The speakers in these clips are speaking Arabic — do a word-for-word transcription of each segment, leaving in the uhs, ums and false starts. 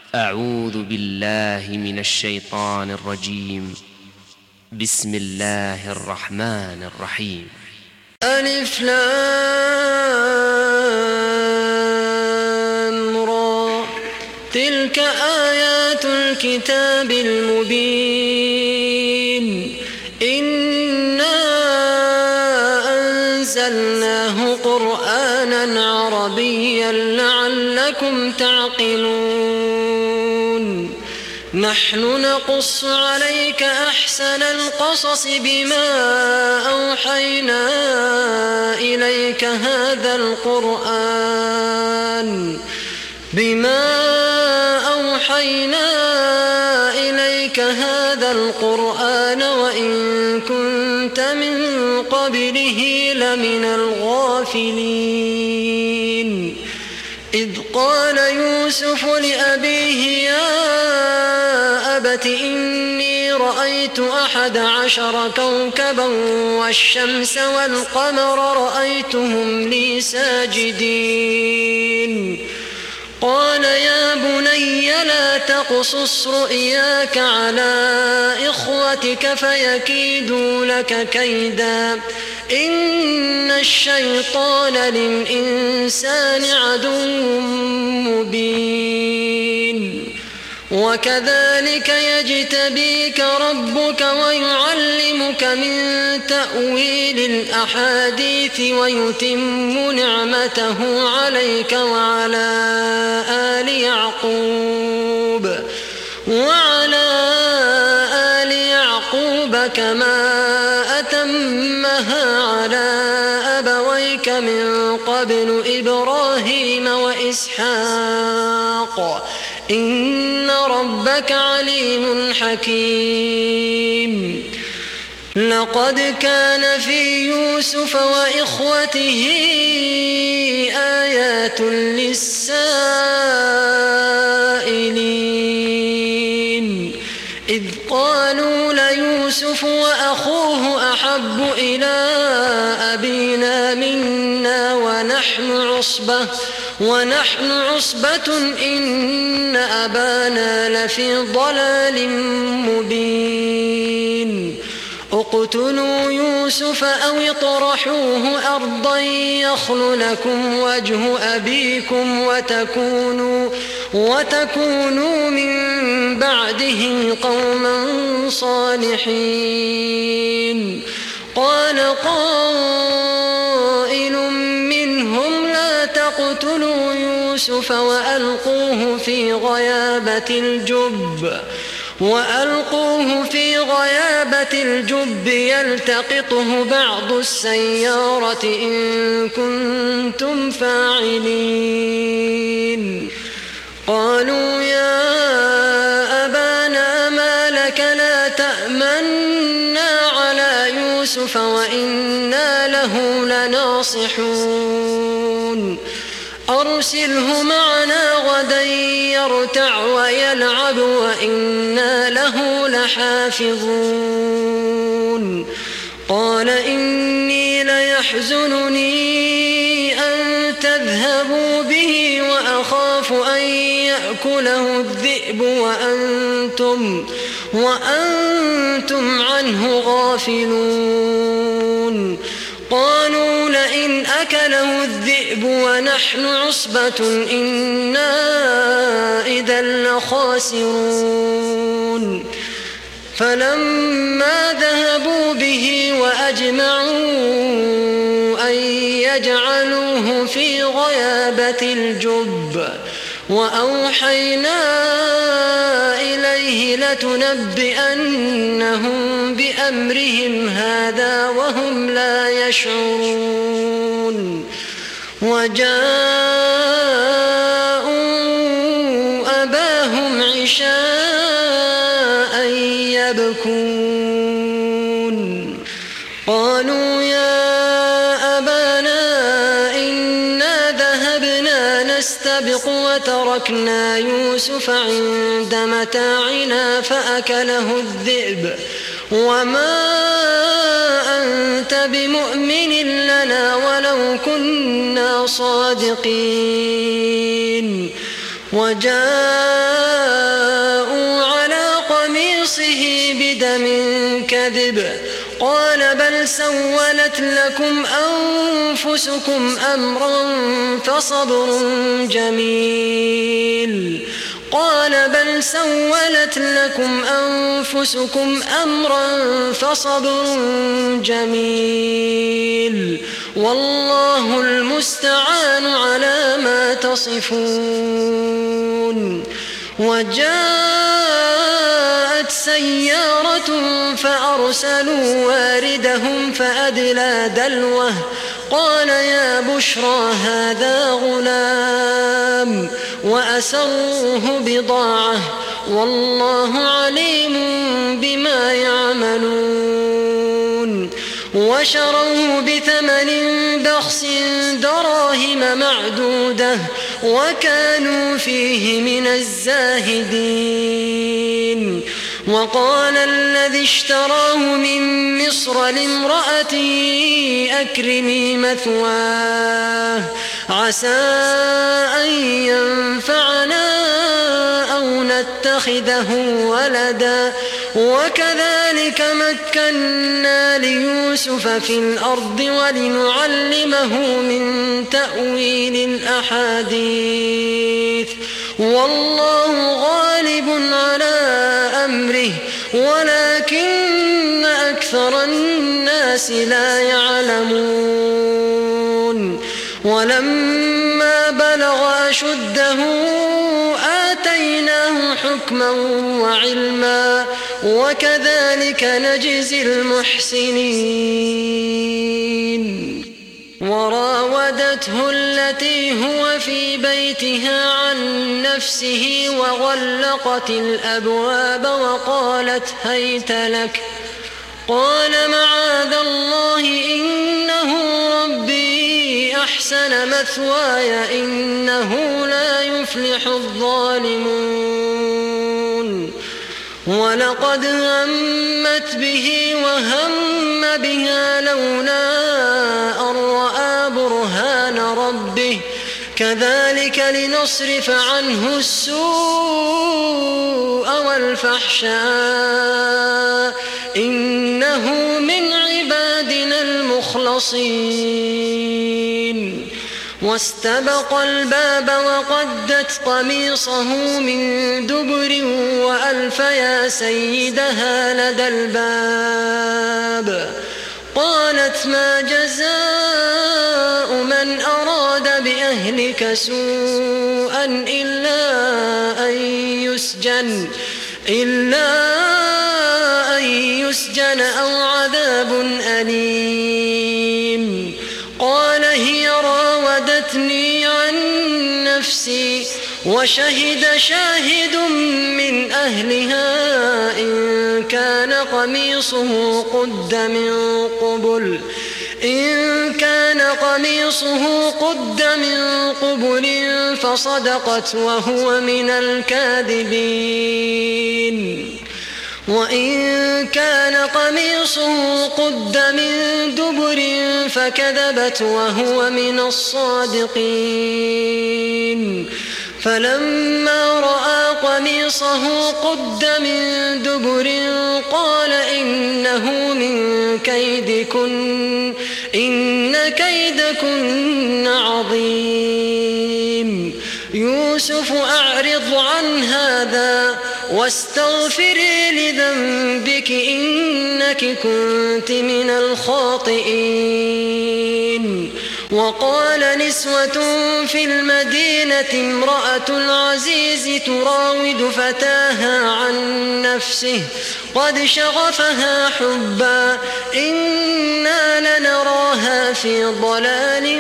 أعوذ بالله من الشيطان الرجيم. بسم الله الرحمن الرحيم. ألف لام را، تلك آيات الكتاب المبين. إنا أنزلناه قرآنا عربيا لعلكم تعقلون. نحن نقص عليك أحسن القصص بما أوحينا إليك هذا القرآن بما أوحينا إليك هذا القرآن وإن كنت من قبله لمن الغافلين. إذ قال يوسف لأبيه يا أبت إني رأيت أحد عشر كوكبا والشمس والقمر رأيتهم لي ساجدين. قال يا بني لا تقصص رؤياك على إخوتك فيكيدوا لك كيدا إن الشيطان للإنسان عدو مبين. وكذلك يجتبيك ربك ويعلمك من تأويل الأحاديث ويتم نعمته عليك وعلى آل يعقوب وعلى آل يعقوب كما أتمها على أبويك من قبل إبراهيم وإسحاق إن ربك عليم حكيم. لقد كان في يوسف وإخوته آيات للسائلين إذ قالوا ليوسف وأخوه أحب إلى أبينا منا ونحن عصبة ونحن عصبة إن أبانا لفي ضلال مبين. اقتلوا يوسف أو اطرحوه أرضا يخل لكم وجه أبيكم وتكونوا, وتكونوا من بعده قوما صالحين. قال قائل منهم لا تقتلوا يوسف وألقوه في غيابة الجب وألقوه في غيابة الجب يلتقطه بعض السيارة إن كنتم فاعلين. قالوا يا أبانا ما لك لا تأمنا على يوسف وإنا له لناصحون. أرسله معنا غدا يرتع ويلعب وإنا له لحافظون. قال إني ليحزنني أن تذهبوا به وأخاف أن يأكله الذئب وأنتم, وأنتم عنه غافلون. قالوا لئن أكله الذئب ونحن عصبة إنا إذا لخاسرون. فلما ذهبوا به وأجمعوا أن يجعلوه في غيابة الجب وأوحينا إليه لتنبئنهم بأمرهم هذا وهم لا يشعرون. وجاءوا أباهم عشاء يبكون. قالوا يا أبانا إنا ذهبنا نستبق وتركنا يوسف عند متاعنا فأكله الذئب وما أنت بمؤمن لنا ولو كنا صادقين. وجاء الكذب قال بل سولت لكم أنفسكم أمرا فصبر جميل قال بل سولت لكم أنفسكم أمرا فصبر جميل والله المستعان على ما تصفون. وجاءت سيارة فأرسلوا واردهم فأدلى دلوه قال يا بشرى هذا غلام وأسروه بضاعة والله عليم بما يعملون. وشروه بثمن بخس دراهم معدودة وكانوا فيه من الزاهدين. وقال الذي اشتراه من مصر لامرأته أكرمي مثواه عسى أن ينفعنا أو نتخذه ولدا وكذلك مكنا ليوسف في الأرض ولنعلمه من تأويل الأحاديث والله غالب على أمره ولكن أكثر الناس لا يعلمون. ولما بلغ أشده آتيناه حكما وعلما وكذلك نجزي المحسنين. وراودته التي هو في بيتها عن نفسه وغلقت الأبواب وقالت هيت لك قال معاذ الله إنه ربي أحسن مثواي إنه لا يفلح الظالمون. ولقد همت به وهم بها لولا أن رأى برهان ربه كذلك لنصرف عنه السوء والفحشاء إنه من عبادنا المخلصين. واستبق الباب وقدت قميصه من دبر وألف يا سيدها لدى الباب قالت ما جزاء من أراد بأهلك سوءا إلا أن يسجن إلا أن يسجن أو عذاب أليم. قال هي راودتني عن نفسي وشهد شاهد من أهلها إن كان قميصه قد من قبل إن كان قميصه قد من قبل فصدقت وهو من الكاذبين. وإن كان قميصه قد من دبر فكذبت وهو من الصادقين. فلما رأى قميصه قد من دبر قال إنه من كيدكن إن كيدكن عظيم. يوسف أعرض عن هذا واستغفري لذنبك إنك كنت من الخاطئين. وقال نسوة في المدينة امرأة العزيز تراود فتاها عن نفسه قد شغفها حبا إنا لنراها في ضلال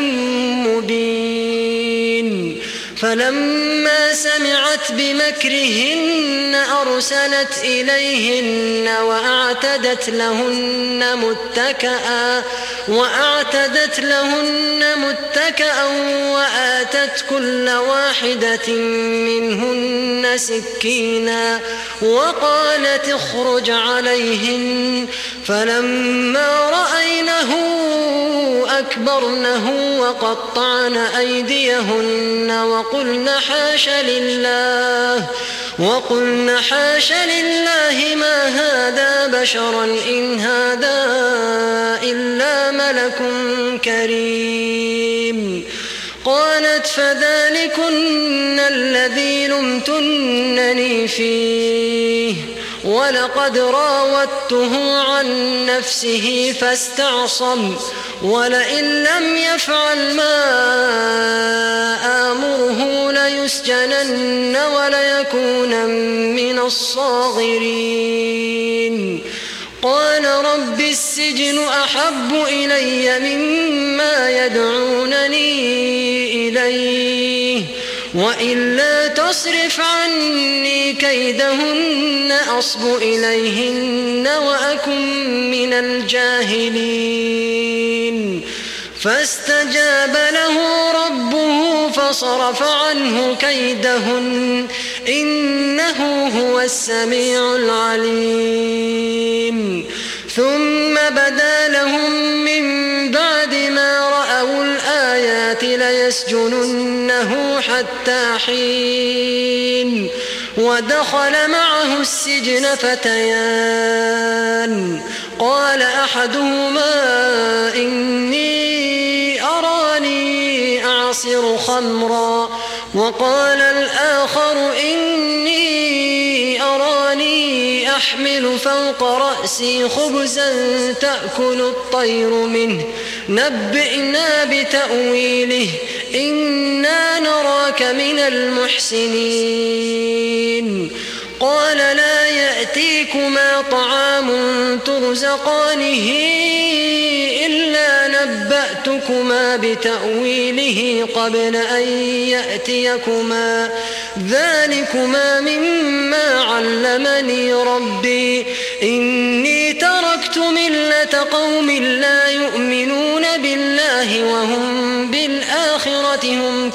مبين. فلما سمعت بمكرهن أرسلت إليهن وأعتدت لهن متكئا وأعتدت لهن متكئا وآتت كل واحدة منهن سكينا وقالت اخرج عليهن. فلما رأينه فأكبرنه وقطعن أيديهن وقلن حاش لله وقلن حاش لله ما هذا بشرا إن هذا إلا ملك كريم. قالت فذلكن الذي لمتنني فيه ولقد راودته عن نفسه فاستعصم ولئن لم يفعل ما آمره ليسجنن وليكون من الصاغرين. قال رب السجن أحب إلي مما يدعونني إليه وإلا تصرف عني كيدهن أصب إليهن وأكن من الجاهلين. فاستجاب له ربه فصرف عنه كيدهن إنه هو السميع العليم. ثم بدا لهم من بعد ما رأوا الآيات ليسجننه حتى حين. ودخل معه السجن فتيان قال أحدهما إني أراني أعصر خمرا وقال الآخر إني أراني أحمل فوق رأسي خبزا تأكل الطير منه نبئنا بتأويله إنا نراك من المحسنين. قال لا يأتيكما طعام ترزقانه إلا نبأتكما بتأويله قبل أن يأتيكما ذلكما مما علمني ربي إني تركت ملة قوم لا يؤمنون بالله وهم بالآخرة هم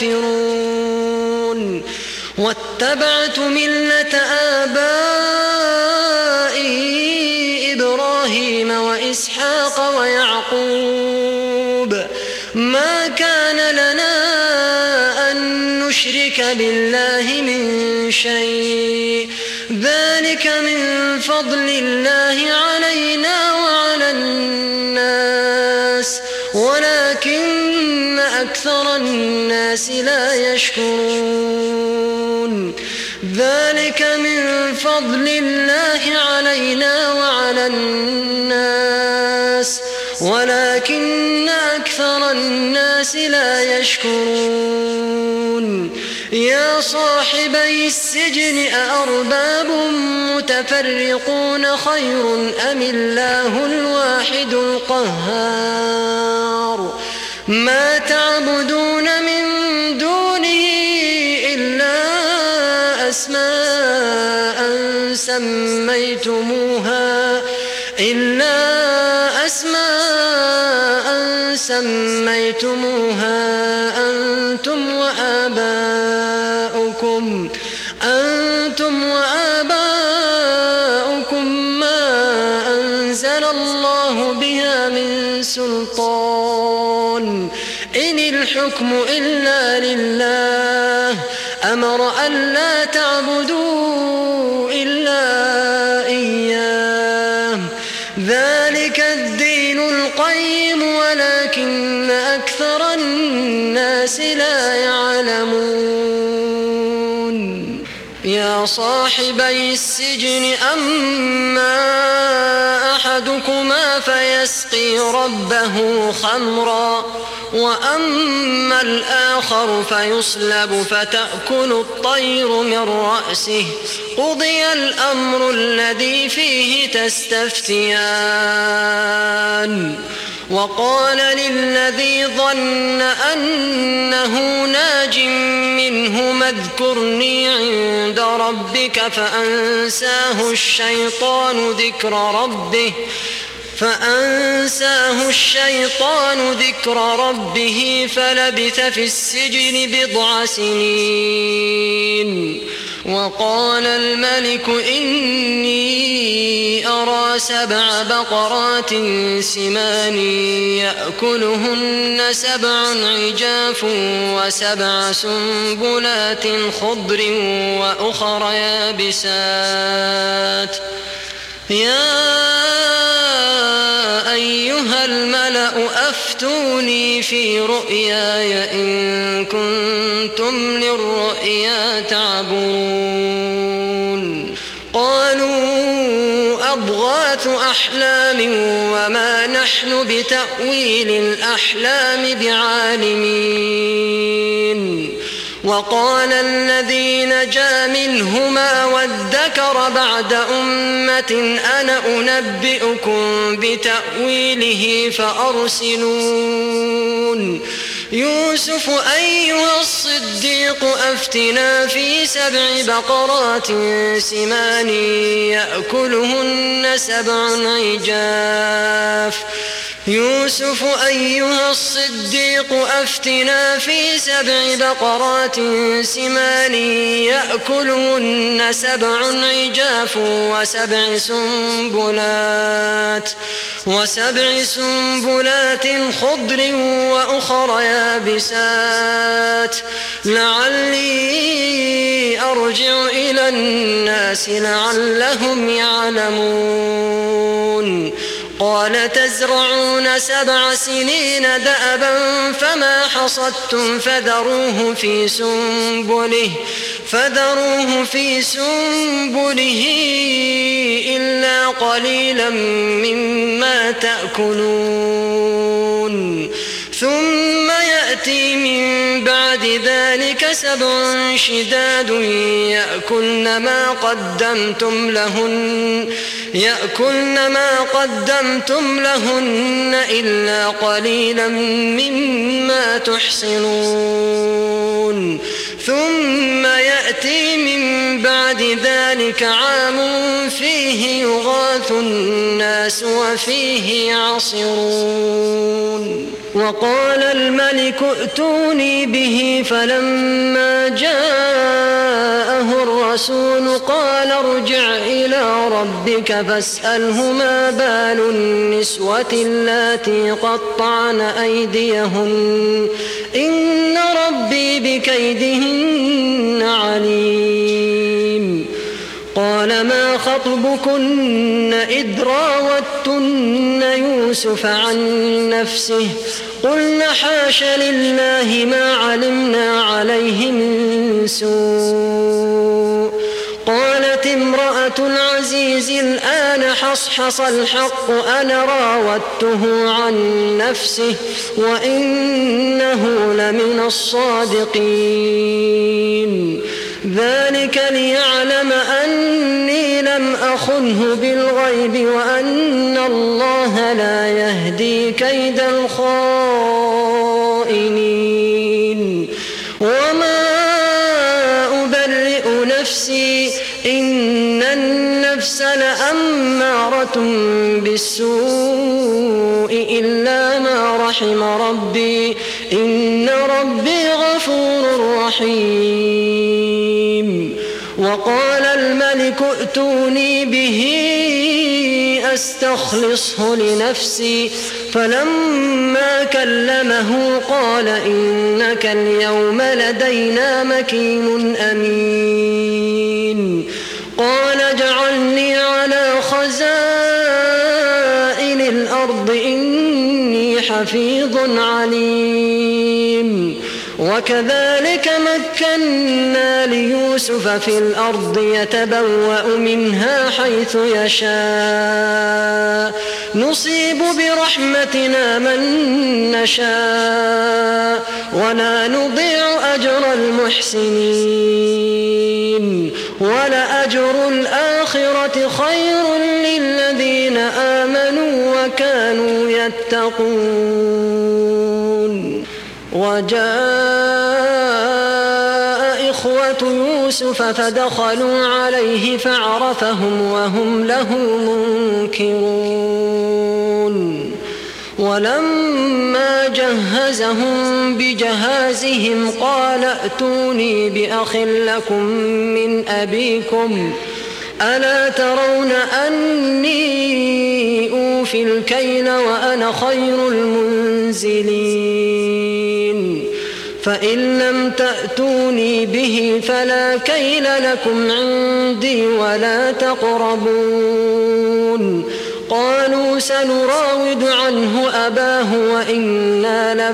كافرون واتبعت ملة آبائي إبراهيم وإسحاق ويعقوب ما كان لنا أن نشرك بالله من شيء ذلك من فضل الله علينا وعلى الناس ولكن أكثر الناس لا يشكرون. ذلك من فضل الله علينا وعلى الناس ولكن أكثر الناس لا يشكرون. يا صاحبي السجن أأرباب متفرقون خير أم الله الواحد القهار. ما تعبدون من دونه إلا أسماء سميتموها إلا أسماء سميتموها أنتم وآباؤكم أنتم وآباؤكم ما أنزل الله بها من سلطان إن الحكم إلا لله أمر ألا تعبدوا إلا إياه ذلك الدين القيم ولكن أكثر الناس لا يعلمون. يا صاحبي السجن أما أحدكما فيسقي ربه خمرا وأما الآخر فيصلب فتأكل الطير من رأسه قضي الأمر الذي فيه تستفتيان. وقال للذي ظن أنه ناج منهما اذكرني عند ربك فأنساه الشيطان ذكر ربه فأنساه الشيطان ذكر ربه فلبث في السجن بضع سنين. وقال الملك إني أرى سبع بقرات سمان يأكلهن سبع عجاف وسبع سنبلات خضر وأخر يابسات يا أيها الملأ أفتوني في رؤياي إن كنتم للرؤيا تعبرون قالوا أضغاث أحلام وما نحن بتأويل الأحلام بعالمين وقال الذي نجا منهما وادكر بعد أمة أنا أنبئكم بتأويله فأرسلون يوسف أيها الصديق أفتنا في سبع بقرات سمان يأكلهن سبع عجاف يوسف أيها الصديق أفتنا في سبع بقرات سمان يأكلهن سبع عجاف وسبع سنبلات وسبع سنبلات خضر وأخر يابسات لعلي أرجع إلى الناس لعلهم يعلمون قال تزرعون سبع سنين دأبا فما حصدتم فذروه في سنبله فذروه في سنبله إلا قليلا مما تأكلون ثم يأتي من بعد ذلك سبع شداد يأكلن ما قدمتم لهن يأكلن ما قدمتم لهن إلا قليلا مما تحصنون ثم يأتي من بعد ذلك عام فيه يغاث الناس وفيه يعصرون وقال الملك ائتوني به فلما جاءه الرسول قال ارجع إلى ربك فاسأله ما بال النسوة اللاتي قطعن أيديهن إن ربي بكيدهن عليم قال ما خطبكن إذ راوتن يوسف عن نفسه قلنا حاش لله ما علمنا عليه من سوء قالت امرأة العزيز الآن حصحص الحق أنا راودته عن نفسه وإنه لمن الصادقين ذلك ليعلم أني لم أخنه بالغيب وأن الله لا يهدي كيد الخائنين وما أبرئ نفسي إن النفس لأمارة بالسوء إلا ما رحم ربي إن ربي غفور رحيم وقال الملك ائتوني به أستخلصه لنفسي فلما كلمه قال إنك اليوم لدينا مكين أمين قال اجعلني على خزائن الأرض إني حفيظ عليم وكذلك مكنا ليوسف في الأرض يتبوأ منها حيث يشاء نصيب برحمتنا من نشاء ولا نضيع أجر المحسنين ولأجر الآخرة خير للذين آمنوا وكانوا يتقون وجاء إخوة يوسف فدخلوا عليه فعرفهم وهم له منكرون ولما جهزهم بجهازهم قال ائتوني بأخ لكم من أبيكم ألا ترون أني أوفي الكيل وأنا خير المنزلين فإن لم تأتوني به فلا كيل لكم عندي ولا تقربون قالوا سنراود عنه أباه وإنا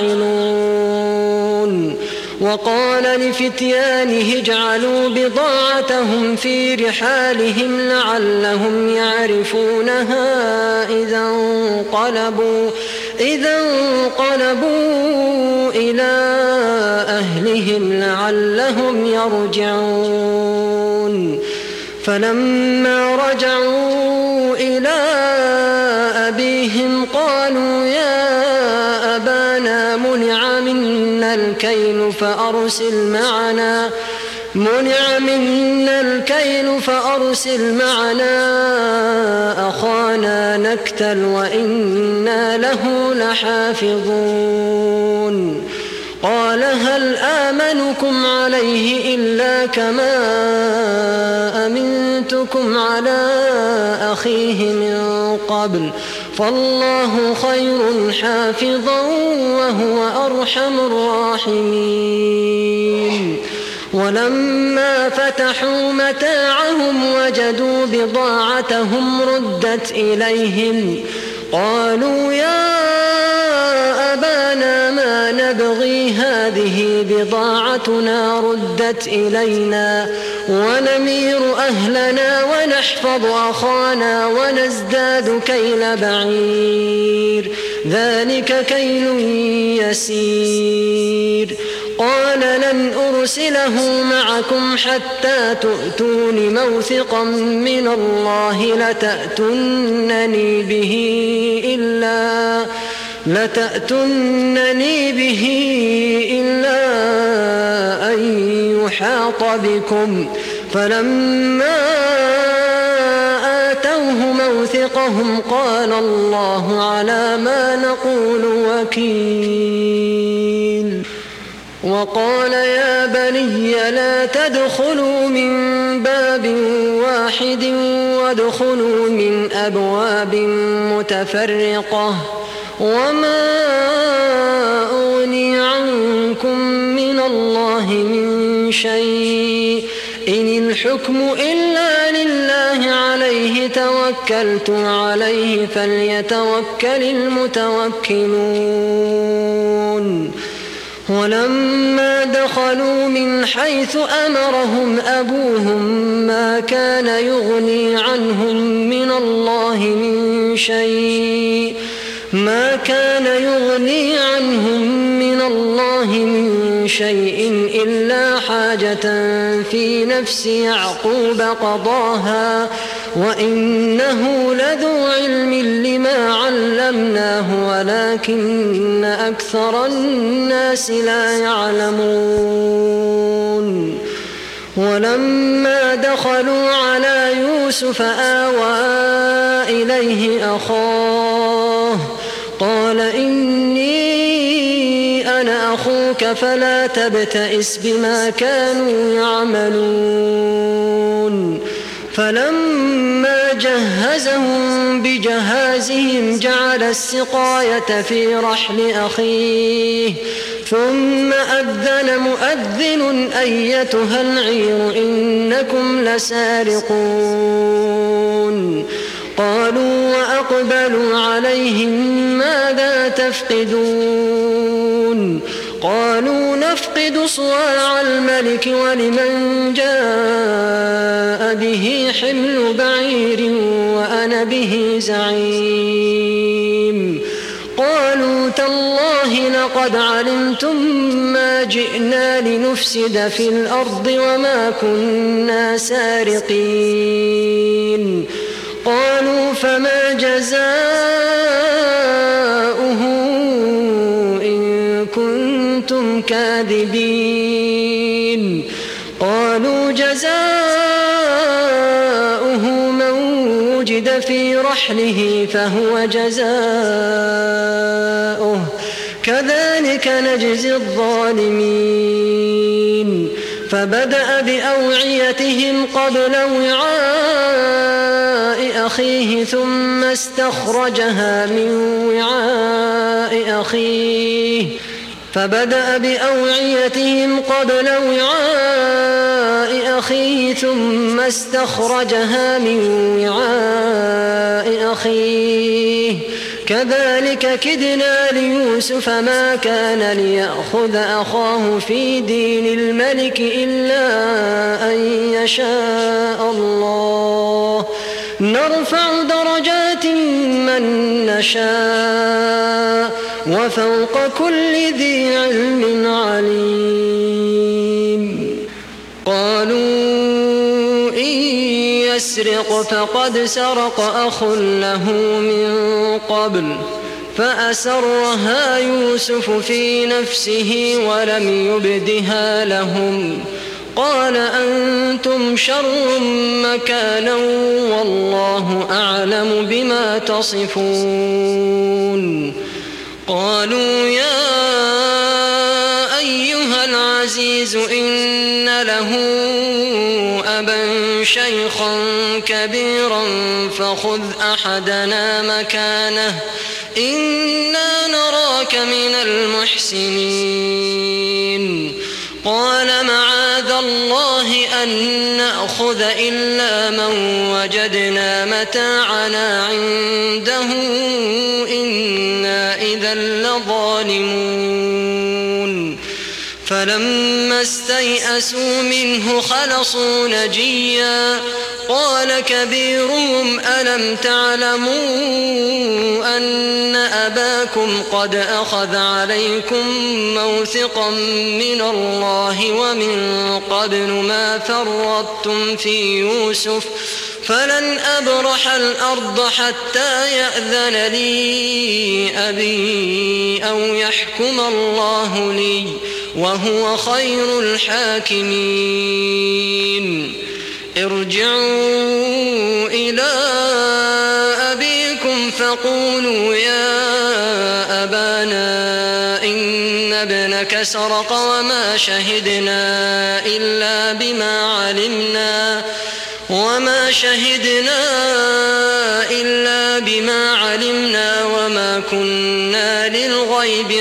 لفاعلون وقال لفتيانه اجعلوا بضاعتهم في رحالهم لعلهم يعرفونها إذا انقلبوا, إذا انقلبوا إلى أهلهم لعلهم يرجعون فلما رجعوا إلى أبيهم قالوا يا أبانا منع منا الكيل فأرسل معنا منع منا الكيل فأرسل معنا أخانا نكتل وإنا له لحافظون قال هل آمنكم عليه إلا كما أمنتكم على أخيه من قبل فالله خير حافظا وهو أرحم الراحمين ولما فتحوا متاعهم وجدوا بضاعتهم ردت إليهم قالوا يا أبانا ما نبغي هذه بضاعتنا ردت إلينا ونمير أهلنا ونحفظ أخانا ونزداد كيل بعير ذلك كيل يسير قال لن أرسله معكم حتى تؤتون موثقا من الله لتأتونني به إلا لتأتونني به إلا أن يحاط بكم فلما آتوه موثقهم قال الله على ما نقول وكيل وقال يا بني لا تدخلوا من باب واحد وادخلوا من أبواب متفرقة وما أغني عنكم من الله من شيء إن الحكم إلا لله عليه توكلت عليه فليتوكل المتوكلون ولما دخلوا من حيث أمرهم أبوهم ما كان يغني عنهم من الله من شيء ما كان يغني عنهم من الله من شيء إلا حاجة في نفس يعقوب قضاها وإنه لذو علم لما علمناه ولكن أكثر الناس لا يعلمون ولما دخلوا على يوسف آوى إليه أخاه قال إني أنا أخوك فلا تبتئس بما كانوا يعملون فلما جهزهم بجهازهم جعل السقاية في رحل أخيه ثم أذن مؤذن أيتها العير إنكم لسارقون قالوا وأقبلوا عليهم ماذا تفقدون قالوا نفقد صواع الملك ولمن جاء به حمل بعير وأنا به زعيم قالوا تالله لقد علمتم ما جئنا لنفسد في الأرض وما كنا سارقين قالوا فما جزاؤه إن كنتم كاذبين قالوا جزاؤه من وجد في رحله فهو جزاؤه كذلك نجزي الظالمين فبدأ بأوعيتهم قبل وعاء أخيه ثم استخرجها من وعاء أخيه فبدأ بأوعيتهم قبل وعاء أخيه ثم استخرجها من وعاء أخيه كذلك كدنا ليوسف ما كان ليأخذ أخاه في دين الملك إلا أن يشاء الله نرفع درجات من نشاء وفوق كل ذي علم عليم قالوا إن يسرق فقد سرق أخ له من قبل فأسرها يوسف في نفسه ولم يبدها لهم قال أنتم شر مكانا والله أعلم بما تصفون قالوا يا أيها العزيز إن له أبا شيخا كبيرا فخذ أحدنا مكانه إنا نراك من المحسنين قال معاذ الله أن نأخذ إلا من وجدنا متاعنا عنده إنا إذا لظالمون فلما استيئسوا منه خلصوا نجيا قال كبيرهم ألم تعلموا أن أباكم قد أخذ عليكم موثقا من الله ومن قبل ما فرطتم في يوسف فلن أبرح الأرض حتى يأذن لي أبي أو يحكم الله لي وهو خير الحاكمين ارجعوا إلى أبيكم فقولوا يا أبانا إن ابنك سرق وما شهدنا إلا بما علمنا وما شهدنا إلا بما علمنا وما كنا للغيب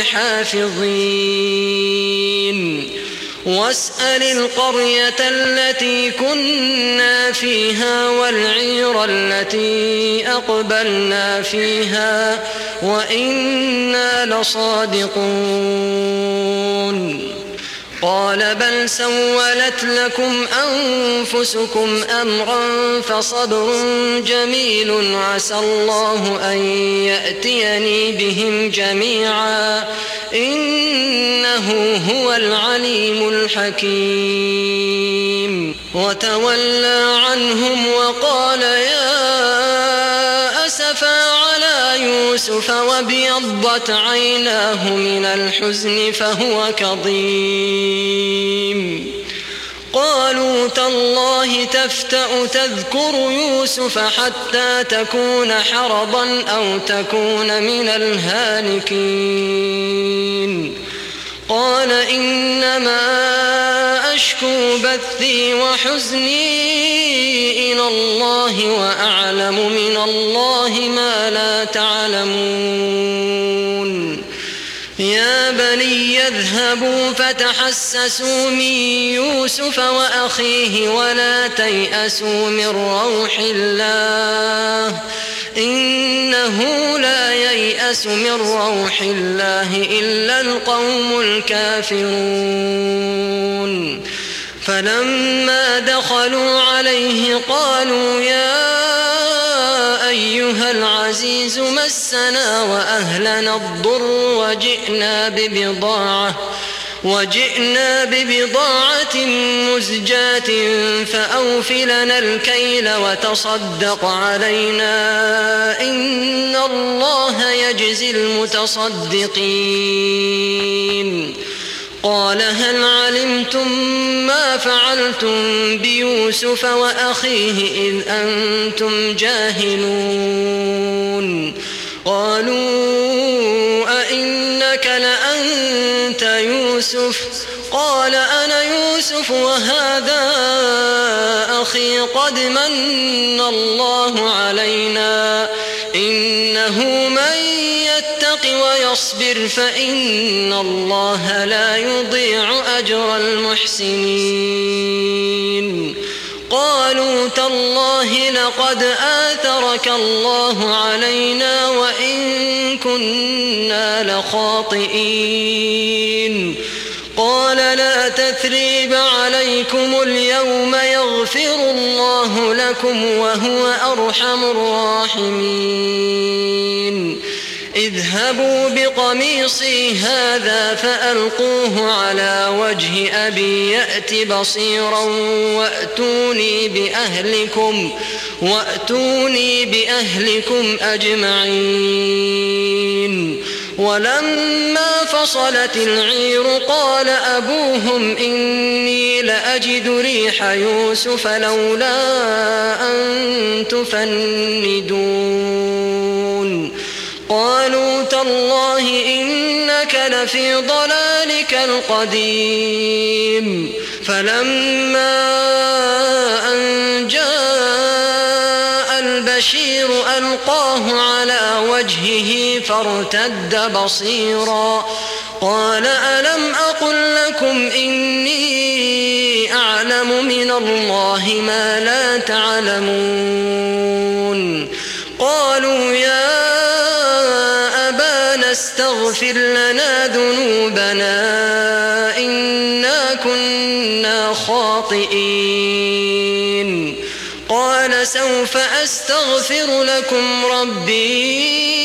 حافظين واسأل القرية التي كنا فيها والعير التي أقبلنا فيها وإنا لصادقون قال بل سولت لكم أنفسكم أمرا فصبر جميل عسى الله أن يأتيني بهم جميعا إنه هو العليم الحكيم وتولى عنهم وقال يا أسفا على يوسف وابيضت عيناه من الحزن فهو كظيم قالوا تالله تفتأ تذكر يوسف حتى تكون حرضا أو تكون من الهالكين قال إنما أشكو بثي وحزني إلى الله وأعلم من الله ما لا تعلمون يا بني اذهبوا فتحسسوا من يوسف وأخيه ولا تيأسوا من روح الله إنه لا ييأس من روح الله إلا القوم الكافرون فلما دخلوا عليه قالوا يا أيها العزيز مسنا وأهلنا الضر وجئنا ببضاعة وجئنا ببضاعة مزجاة فأوف لنا الكيل وتصدق علينا إن الله يجزي المتصدقين قال هل علمتم ما فعلتم بيوسف وأخيه إذ أنتم جاهلون قالوا أئنك لأنت يوسف قال أنا يوسف وهذا أخي قد من الله علينا إنه من يتق ويصبر فإن الله لا يضيع أجر المحسنين قالوا تالله لقد آثرك الله علينا وإن كنا لخاطئين قال لا تثريب عليكم اليوم يغفر الله لكم وهو أرحم الراحمين اذهبوا بقميصي هذا فألقوه على وجه أبي يأت بصيرا وأتوني بأهلكم وأتوني بأهلكم أجمعين ولما فصلت العير قال أبوهم إني لأجد ريح يوسف لولا أن تفندون قالوا تالله إنك لفي ضلالك القديم فلما أن جاء البشير ألقاه على وجهه فارتد بصيرا قال ألم أقل لكم إني أعلم من الله ما لا تعلمون قالوا يا أبانا استغفر لنا ذنوبنا إنا كنا خاطئين قال سوف أستغفر لكم ربي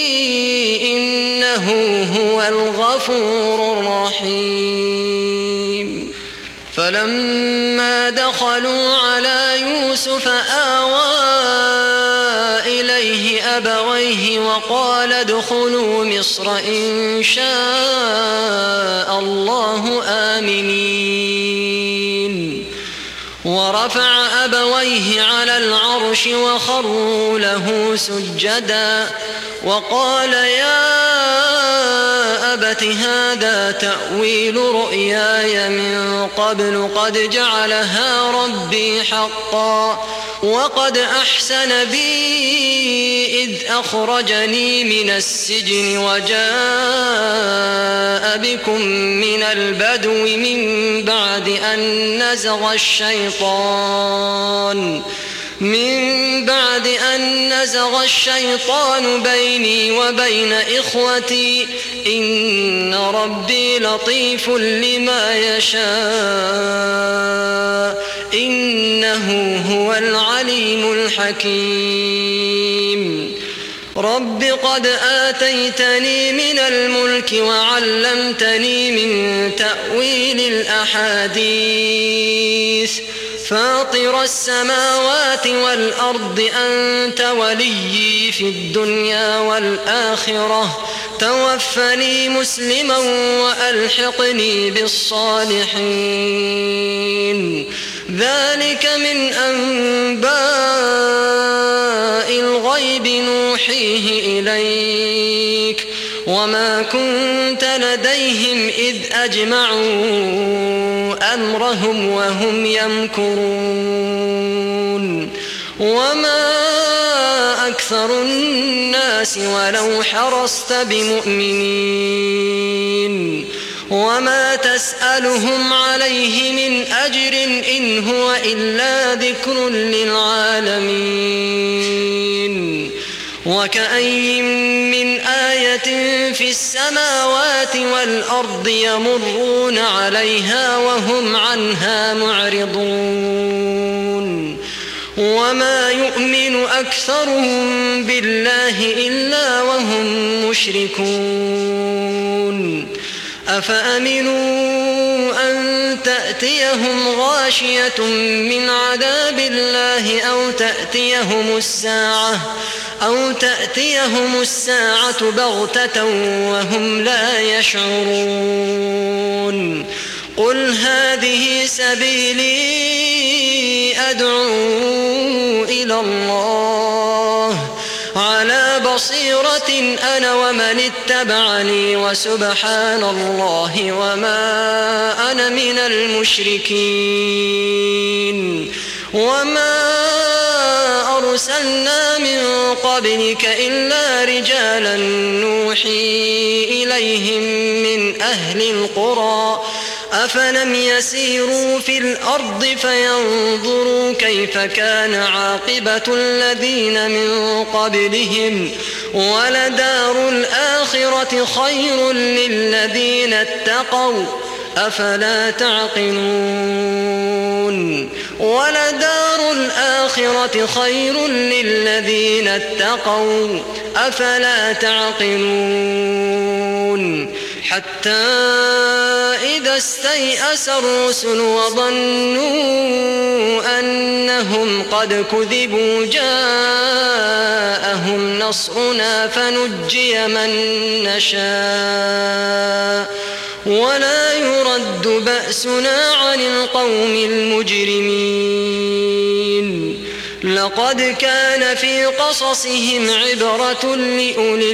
إنه هو الغفور الرحيم فلما دخلوا على يوسف آوى إليه أبويه وقال ادخلوا مصر إن شاء الله آمنين ورفع أبويه على العرش وخروا له سجدا وقال يا أبت هذا تأويل رؤياي من قبل قد جعلها ربي حقا وقد أحسن بي إذ أخرجني من السجن وجاء بكم من البدو من بعد أن نزغ الشيطان من بعد أن نزغ الشيطان بيني وبين إخوتي إن ربي لطيف لما يشاء إنه هو العليم الحكيم رب قد آتيتني من الملك وعلمتني من تأويل الأحاديث فاطر السماوات والأرض أنت وليي في الدنيا والآخرة توفني مسلما وألحقني بالصالحين ذلك من أنباء الغيب نوحيه إليك وما كنت لديهم إذ أجمعوا أمرهم وهم يمكرون وما أكثر الناس ولو حرصت بمؤمنين وما تسألهم عليه من أجر إن هو إلا ذكر للعالمين وكأين من آية في السماوات والأرض يمرون عليها وهم عنها معرضون وما يؤمن أكثرهم بالله إلا وهم مشركون أفأمنوا أن تأتيهم غاشية من عذاب الله أو تأتيهم الساعة أو تأتيهم الساعة بغتة وهم لا يشعرون قل هذه سبيلي أدعو إلى الله على بصيرة أنا ومن اتبعني وسبحان الله وما أنا من المشركين. وما أرسلنا من قبلك إلا رجالا نوحي إليهم من أهل القرى أفلم يسيروا في الأرض فينظروا كيف كان عاقبة الذين من قبلهم ولدار الآخرة خير للذين اتقوا أفلا تعقلون. ولدار الآخرة خير للذين اتقوا أفلا تعقلون. حتى إذا استيأس الرسل وظنوا أنهم قد كذبوا جاءهم نصرنا فنجي من نشاء ولا يرد بأسنا عن القوم المجرمين. لقد كان في قصصهم عبرة لأولي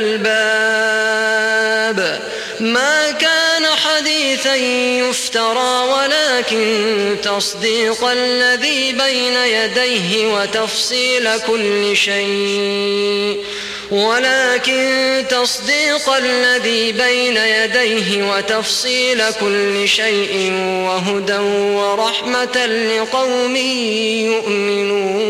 الألباب ما كان حديثا يفترى ولكن تصديق الذي بين يديه وتفصيل كل شيء ولكن تصديق الذي بين يديه وتفصيل كل شيء وهدى ورحمة لقوم يؤمنون.